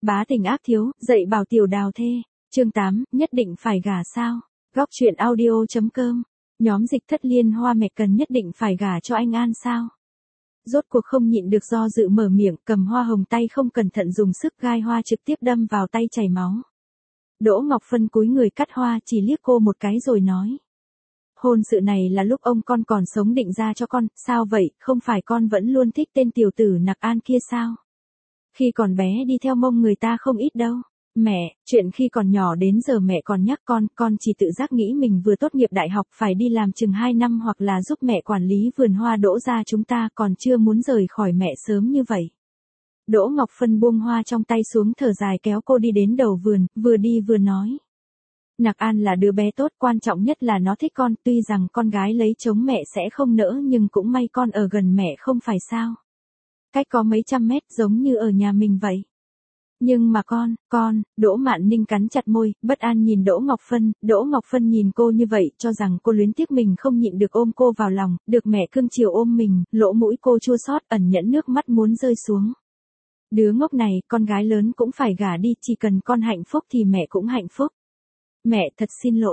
Bá tình ác thiếu, dạy bảo tiểu đào thê. Chương 8, nhất định phải gả sao? Góc truyện audio.com. Nhóm dịch thất liên hoa mẹ cần nhất định phải gả cho anh An sao? Rốt cuộc không nhịn được do dự mở miệng, cầm hoa hồng tay không cẩn thận dùng sức gai hoa trực tiếp đâm vào tay chảy máu. Đỗ Ngọc Phân cúi người cắt hoa, chỉ liếc cô một cái rồi nói. Hôn sự này là lúc ông con còn sống định ra cho con, sao vậy, không phải con vẫn luôn thích tên tiểu tử Nặc An kia sao? Khi còn bé đi theo mông người ta không ít đâu. Mẹ, chuyện khi còn nhỏ đến giờ mẹ còn nhắc con chỉ tự giác nghĩ mình vừa tốt nghiệp đại học phải đi làm chừng 2 năm hoặc là giúp mẹ quản lý vườn hoa Đỗ gia chúng ta, còn chưa muốn rời khỏi mẹ sớm như vậy. Đỗ Ngọc Phân buông hoa trong tay xuống thở dài kéo cô đi đến đầu vườn, vừa đi vừa nói. Nặc An là đứa bé tốt, quan trọng nhất là nó thích con, tuy rằng con gái lấy chồng mẹ sẽ không nỡ nhưng cũng may con ở gần mẹ không phải sao. Cách có mấy trăm mét giống như ở nhà mình vậy. Nhưng mà con, Đỗ Mạn Ninh cắn chặt môi, bất an nhìn Đỗ Ngọc Phân nhìn cô như vậy, cho rằng cô luyến tiếc mình không nhịn được ôm cô vào lòng, được mẹ cưng chiều ôm mình, lỗ mũi cô chua xót ẩn nhẫn nước mắt muốn rơi xuống. Đứa ngốc này, con gái lớn cũng phải gả đi, chỉ cần con hạnh phúc thì mẹ cũng hạnh phúc. Mẹ, thật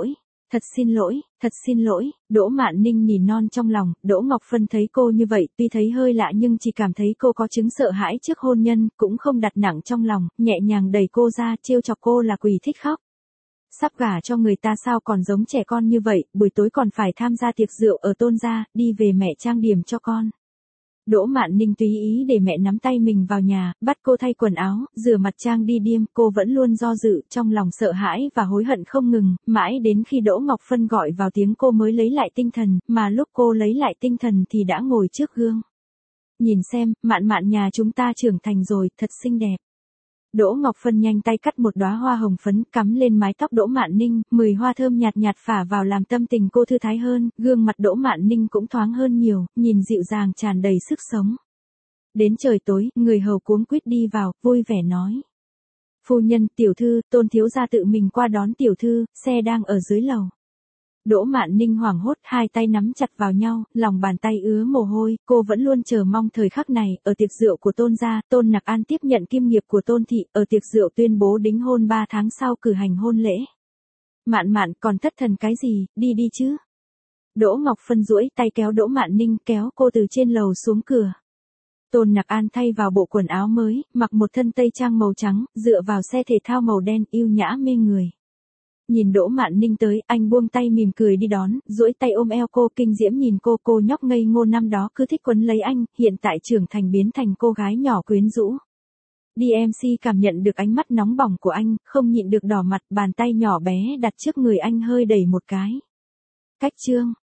xin lỗi, Đỗ Mạn Ninh nhìn non trong lòng, Đỗ Ngọc Phân thấy cô như vậy, tuy thấy hơi lạ nhưng chỉ cảm thấy cô có chứng sợ hãi trước hôn nhân, cũng không đặt nặng trong lòng, nhẹ nhàng đẩy cô ra, trêu chọc cô là quỷ thích khóc. Sắp gả cho người ta sao còn giống trẻ con như vậy, buổi tối còn phải tham gia tiệc rượu ở Tôn gia, đi về mẹ trang điểm cho con. Đỗ Mạn Ninh tùy ý để mẹ nắm tay mình vào nhà, bắt cô thay quần áo, rửa mặt trang đi điêm, cô vẫn luôn do dự, trong lòng sợ hãi và hối hận không ngừng, mãi đến khi Đỗ Ngọc Phân gọi vào tiếng cô mới lấy lại tinh thần, mà lúc cô lấy lại tinh thần thì đã ngồi trước gương. Nhìn xem, Mạn nhà chúng ta trưởng thành rồi, thật xinh đẹp. Đỗ Ngọc Phân nhanh tay cắt một đóa hoa hồng phấn cắm lên mái tóc Đỗ Mạn Ninh, mùi hoa thơm nhạt nhạt phả vào làm tâm tình cô thư thái hơn, gương mặt Đỗ Mạn Ninh cũng thoáng hơn nhiều, nhìn dịu dàng tràn đầy sức sống. Đến trời tối, người hầu cuống quýt đi vào, vui vẻ nói. Phu nhân, tiểu thư, Tôn thiếu gia tự mình qua đón tiểu thư, xe đang ở dưới lầu. Đỗ Mạn Ninh hoảng hốt, hai tay nắm chặt vào nhau, lòng bàn tay ứa mồ hôi, cô vẫn luôn chờ mong thời khắc này, ở tiệc rượu của Tôn gia, Tôn Nặc An tiếp nhận kim nghiệp của Tôn thị, ở tiệc rượu tuyên bố đính hôn 3 tháng sau cử hành hôn lễ. Mạn còn thất thần cái gì, đi chứ. Đỗ Ngọc Phân duỗi tay kéo Đỗ Mạn Ninh, kéo cô từ trên lầu xuống cửa. Tôn Nặc An thay vào bộ quần áo mới, mặc một thân tây trang màu trắng, dựa vào xe thể thao màu đen, yêu nhã mê người. Nhìn Đỗ Mạn Ninh tới, anh buông tay mỉm cười đi đón, duỗi tay ôm eo cô, kinh diễm nhìn cô nhóc ngây ngô năm đó cứ thích quấn lấy anh, hiện tại trưởng thành biến thành cô gái nhỏ quyến rũ. DMC cảm nhận được ánh mắt nóng bỏng của anh, không nhịn được đỏ mặt, bàn tay nhỏ bé đặt trước người anh hơi đẩy một cái. Cách chương